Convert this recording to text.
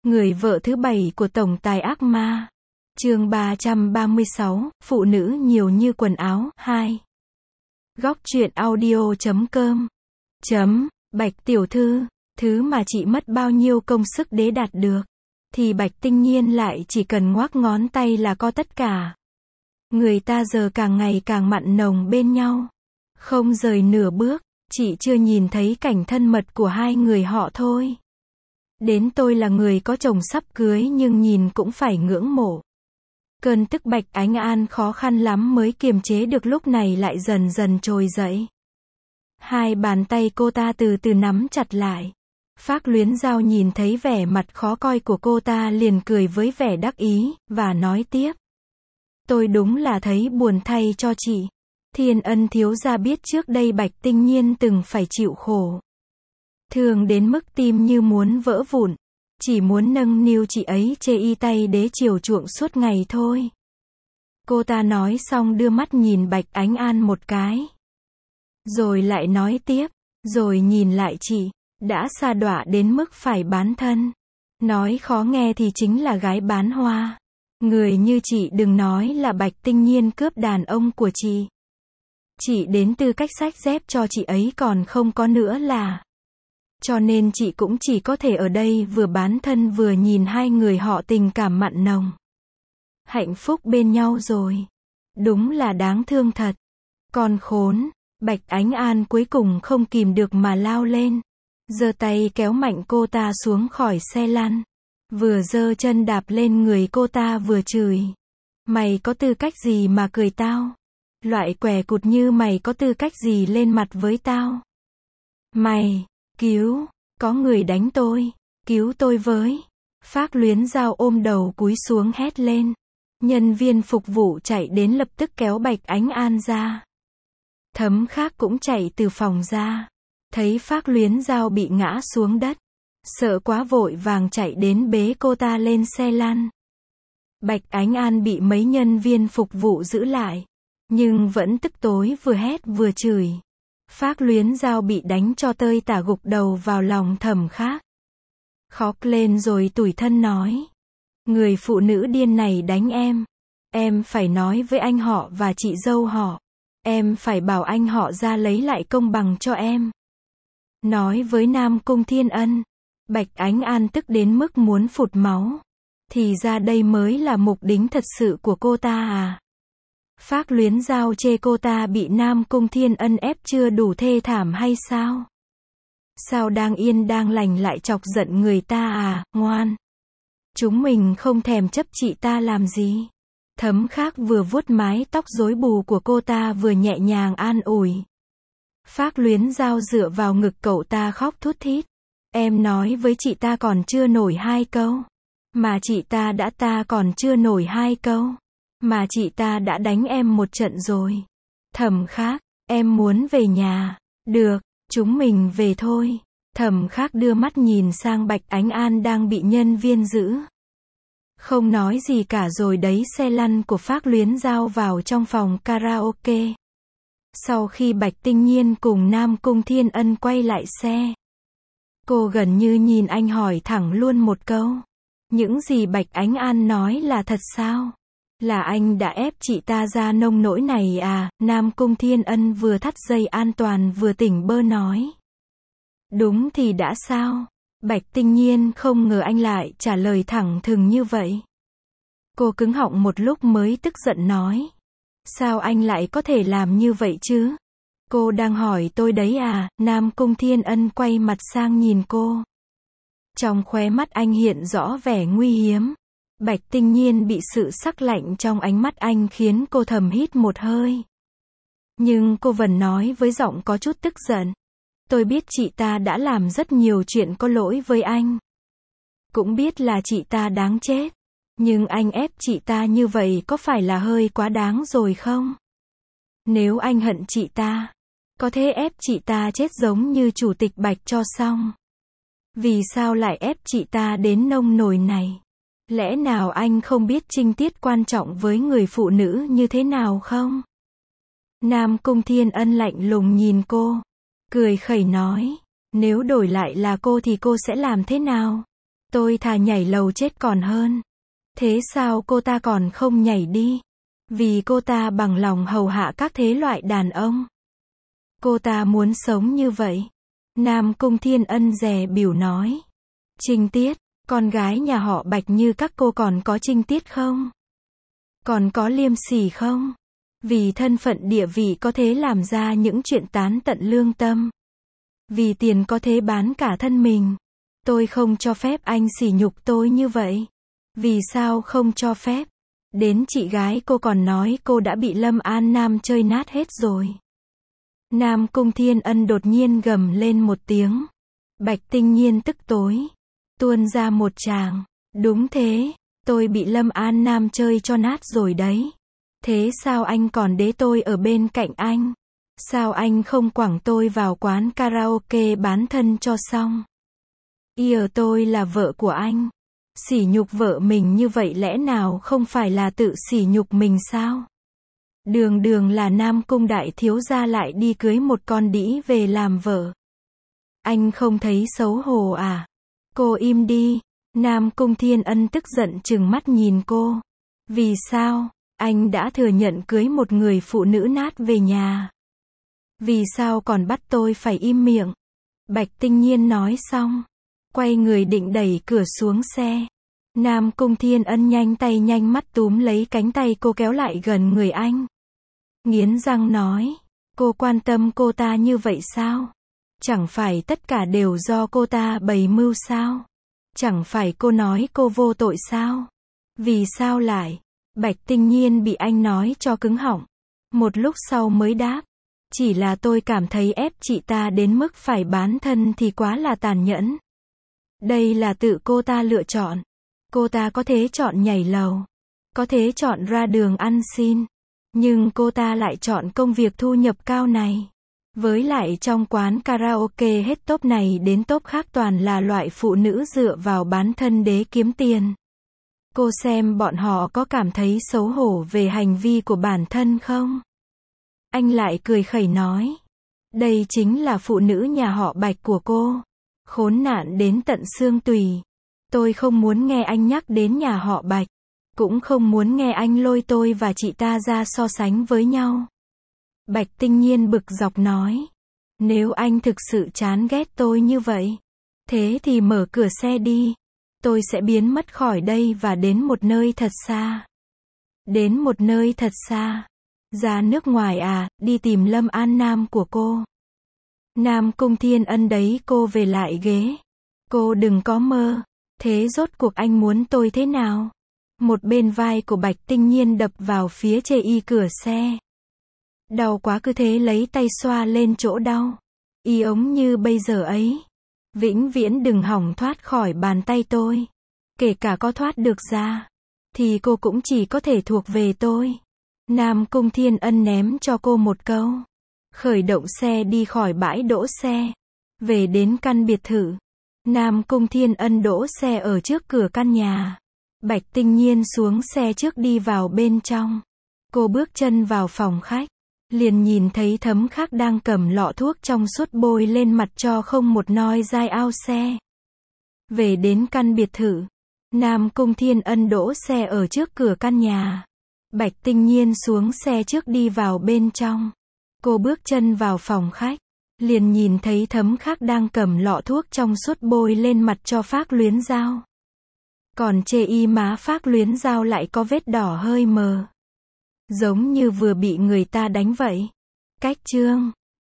Người vợ thứ 7 của tổng tài ác ma. Chương 336, phụ nữ nhiều như quần áo, 2. Góc truyện audio.com. Bạch tiểu thư, thứ mà chị mất bao nhiêu công sức để đạt được, thì Bạch Tinh Nhiên lại chỉ cần ngoác ngón tay là có tất cả. Người ta giờ càng ngày càng mặn nồng bên nhau, không rời nửa bước, chị chưa nhìn thấy cảnh thân mật của hai người họ thôi. Đến tôi là người có chồng sắp cưới nhưng nhìn cũng phải ngưỡng mộ. Cơn tức Bạch Ánh An khó khăn lắm mới kiềm chế được, lúc này lại dần dần trồi dậy. Hai bàn tay cô ta từ từ nắm chặt lại. Phác Luyến Giao nhìn thấy vẻ mặt khó coi của cô ta liền cười với vẻ đắc ý, và nói tiếp. Tôi đúng là thấy buồn thay cho chị. Thiên Ân thiếu gia biết trước đây Bạch Tinh Nhiên từng phải chịu khổ. Thường đến mức tim như muốn vỡ vụn. Chỉ muốn nâng niu chị ấy chê y tay đế chiều chuộng suốt ngày thôi. Cô ta nói xong đưa mắt nhìn Bạch Ánh An một cái. Rồi lại nói tiếp, rồi nhìn lại chị, đã sa đọa đến mức phải bán thân. Nói khó nghe thì chính là gái bán hoa. Người như chị đừng nói là Bạch Tinh Nhiên cướp đàn ông của chị. Chị đến tư cách xách dép cho chị ấy còn không có nữa là. Cho nên chị cũng chỉ có thể ở đây vừa bán thân vừa nhìn hai người họ tình cảm mặn nồng. Hạnh phúc bên nhau rồi. Đúng là đáng thương thật. Con khốn. Bạch Ánh An cuối cùng không kìm được mà lao lên. Giơ tay kéo mạnh cô ta xuống khỏi xe lăn. Vừa giơ chân đạp lên người cô ta vừa chửi. Mày có tư cách gì mà cười tao? Loại què cụt như mày có tư cách gì lên mặt với tao? Mày, cứu, có người đánh tôi, cứu tôi với. Phác Luyến Giao ôm đầu cúi xuống hét lên. Nhân viên phục vụ chạy đến lập tức kéo Bạch Ánh An ra. Thấm Khác cũng chạy từ phòng ra. Thấy Phác Luyến Giao bị ngã xuống đất. Sợ quá vội vàng chạy đến bế cô ta lên xe lăn. Bạch Ánh An bị mấy nhân viên phục vụ giữ lại. Nhưng vẫn tức tối vừa hét vừa chửi. Phác Luyến Giao bị đánh cho tơi tả gục đầu vào lòng Thẩm Khác. Khóc lên rồi tủi thân nói. Người phụ nữ điên này đánh em. Em phải nói với anh họ và chị dâu họ. Em phải bảo anh họ ra lấy lại công bằng cho em. Nói với Nam Cung Thiên Ân. Bạch Ánh An tức đến mức muốn phụt máu. Thì ra đây mới là mục đích thật sự của cô ta à. Phác Luyến Giao chê cô ta bị Nam Cung Thiên Ân ép chưa đủ thê thảm hay sao? Sao đang yên đang lành lại chọc giận người ta à, ngoan. Chúng mình không thèm chấp chị ta làm gì. Thấm Khác vừa vuốt mái tóc rối bù của cô ta vừa nhẹ nhàng an ủi. Phác Luyến Giao dựa vào ngực cậu ta khóc thút thít. Em nói với chị ta còn chưa nổi 2 câu. Mà chị ta còn chưa nổi 2 câu. Mà chị ta đã đánh em một trận rồi. Thẩm Khác, em muốn về nhà. Được, chúng mình về thôi. Thẩm Khác đưa mắt nhìn sang Bạch Ánh An đang bị nhân viên giữ. Không nói gì cả rồi đẩy xe lăn của Phác Luyến Giao vào trong phòng karaoke. Sau khi Bạch Tinh Nhiên cùng Nam Cung Thiên Ân quay lại xe. Cô gần như nhìn anh hỏi thẳng luôn một câu. Những gì Bạch Ánh An nói là thật sao? Là anh đã ép chị ta ra nông nỗi này à? Nam Cung Thiên Ân vừa thắt dây an toàn vừa tỉnh bơ nói. Đúng thì đã sao? Bạch Tinh Nhiên không ngờ anh lại trả lời thẳng thừng như vậy. Cô cứng họng một lúc mới tức giận nói. Sao anh lại có thể làm như vậy chứ? Cô đang hỏi tôi đấy à? Nam Cung Thiên Ân quay mặt sang nhìn cô. Trong khóe mắt anh hiện rõ vẻ nguy hiếm. Bạch Tinh Nhiên bị sự sắc lạnh trong ánh mắt anh khiến cô thầm hít một hơi. Nhưng cô vẫn nói với giọng có chút tức giận. Tôi biết chị ta đã làm rất nhiều chuyện có lỗi với anh. Cũng biết là chị ta đáng chết. Nhưng anh ép chị ta như vậy có phải là hơi quá đáng rồi không? Nếu anh hận chị ta, có thể ép chị ta chết giống như chủ tịch Bạch cho xong. Vì sao lại ép chị ta đến nông nổi này? Lẽ nào anh không biết trinh tiết quan trọng với người phụ nữ như thế nào không? Nam Cung Thiên Ân lạnh lùng nhìn cô. Cười khẩy nói. Nếu đổi lại là cô thì cô sẽ làm thế nào? Tôi thà nhảy lầu chết còn hơn. Thế sao cô ta còn không nhảy đi? Vì cô ta bằng lòng hầu hạ các thế loại đàn ông. Cô ta muốn sống như vậy. Nam Cung Thiên Ân dè bỉu nói. Trinh tiết, con gái nhà họ Bạch như các cô còn có trinh tiết không? Còn có liêm sỉ không? Vì thân phận địa vị có thể làm ra những chuyện tán tận lương tâm. Vì tiền có thể bán cả thân mình. Tôi không cho phép anh sỉ nhục tôi như vậy. Vì sao không cho phép? Đến chị gái cô còn nói cô đã bị Lâm An Nam chơi nát hết rồi. Nam Cung Thiên Ân đột nhiên gầm lên một tiếng. Bạch Tinh Nhiên tức tối. Tuôn ra một tràng. Đúng thế, tôi bị Lâm An Nam chơi cho nát rồi đấy. Thế sao anh còn để tôi ở bên cạnh anh? Sao anh không quẳng tôi vào quán karaoke bán thân cho xong? Tôi là vợ của anh. Sỉ nhục vợ mình như vậy lẽ nào không phải là tự sỉ nhục mình sao? Đường đường là Nam Cung đại thiếu gia lại đi cưới một con đĩ về làm vợ. Anh không thấy xấu hổ à? Cô im đi. Nam Cung Thiên Ân tức giận trừng mắt nhìn cô. Vì sao? Anh đã thừa nhận cưới một người phụ nữ nát về nhà. Vì sao còn bắt tôi phải im miệng? Bạch Tinh Nhiên nói xong. Quay người định đẩy cửa xuống xe. Nam Cung Thiên Ân nhanh tay nhanh mắt túm lấy cánh tay cô kéo lại gần người anh. Nghiến răng nói. Cô quan tâm cô ta như vậy sao? Chẳng phải tất cả đều do cô ta bày mưu sao? Chẳng phải cô nói cô vô tội sao? Vì sao lại? Bạch Tinh Nhiên bị anh nói cho cứng họng. Một lúc sau mới đáp. Chỉ là tôi cảm thấy ép chị ta đến mức phải bán thân thì quá là tàn nhẫn. Đây là tự cô ta lựa chọn. Cô ta có thể chọn nhảy lầu. Có thể chọn ra đường ăn xin. Nhưng cô ta lại chọn công việc thu nhập cao này. Với lại trong quán karaoke hết tốp này đến tốp khác toàn là loại phụ nữ dựa vào bán thân để kiếm tiền. Cô xem bọn họ có cảm thấy xấu hổ về hành vi của bản thân không? Anh lại cười khẩy nói. Đây chính là phụ nữ nhà họ Bạch của cô. Khốn nạn đến tận xương tủy. Tôi không muốn nghe anh nhắc đến nhà họ Bạch. Cũng không muốn nghe anh lôi tôi và chị ta ra so sánh với nhau. Bạch Tinh Nhiên bực dọc nói. Nếu anh thực sự chán ghét tôi như vậy, thế thì mở cửa xe đi. Tôi sẽ biến mất khỏi đây và đến một nơi thật xa. Đến một nơi thật xa. Ra nước ngoài à, đi tìm Lâm An Nam của cô. Nam Cung Thiên Ân đấy cô về lại ghế. Cô đừng có mơ. Thế rốt cuộc anh muốn tôi thế nào? Một bên vai của Bạch Tinh Nhiên đập vào phía chê y cửa xe. Đau quá cứ thế lấy tay xoa lên chỗ đau. Y ống như bây giờ ấy. Vĩnh viễn đừng hỏng thoát khỏi bàn tay tôi. Kể cả có thoát được ra, thì cô cũng chỉ có thể thuộc về tôi. Nam Cung Thiên Ân ném cho cô một câu. Khởi động xe đi khỏi bãi đỗ xe. Về đến căn biệt thự. Nam Cung Thiên Ân đỗ xe ở trước cửa căn nhà. Bạch Tinh Nhiên xuống xe trước đi vào bên trong. Cô bước chân vào phòng khách. Liền nhìn thấy Thấm Khắc đang cầm lọ thuốc trong suốt bôi lên mặt cho không một noi dai ao xe. Về đến căn biệt thự. Nam Cung Thiên Ân đỗ xe ở trước cửa căn nhà. Bạch Tinh Nhiên xuống xe trước đi vào bên trong. Cô bước chân vào phòng khách. Liền nhìn thấy Thấm Khắc đang cầm lọ thuốc trong suốt bôi lên mặt cho Phác Luyến Giao. Còn chê y má Phác Luyến Giao lại có vết đỏ hơi mờ. Giống như vừa bị người ta đánh vậy. Cách chương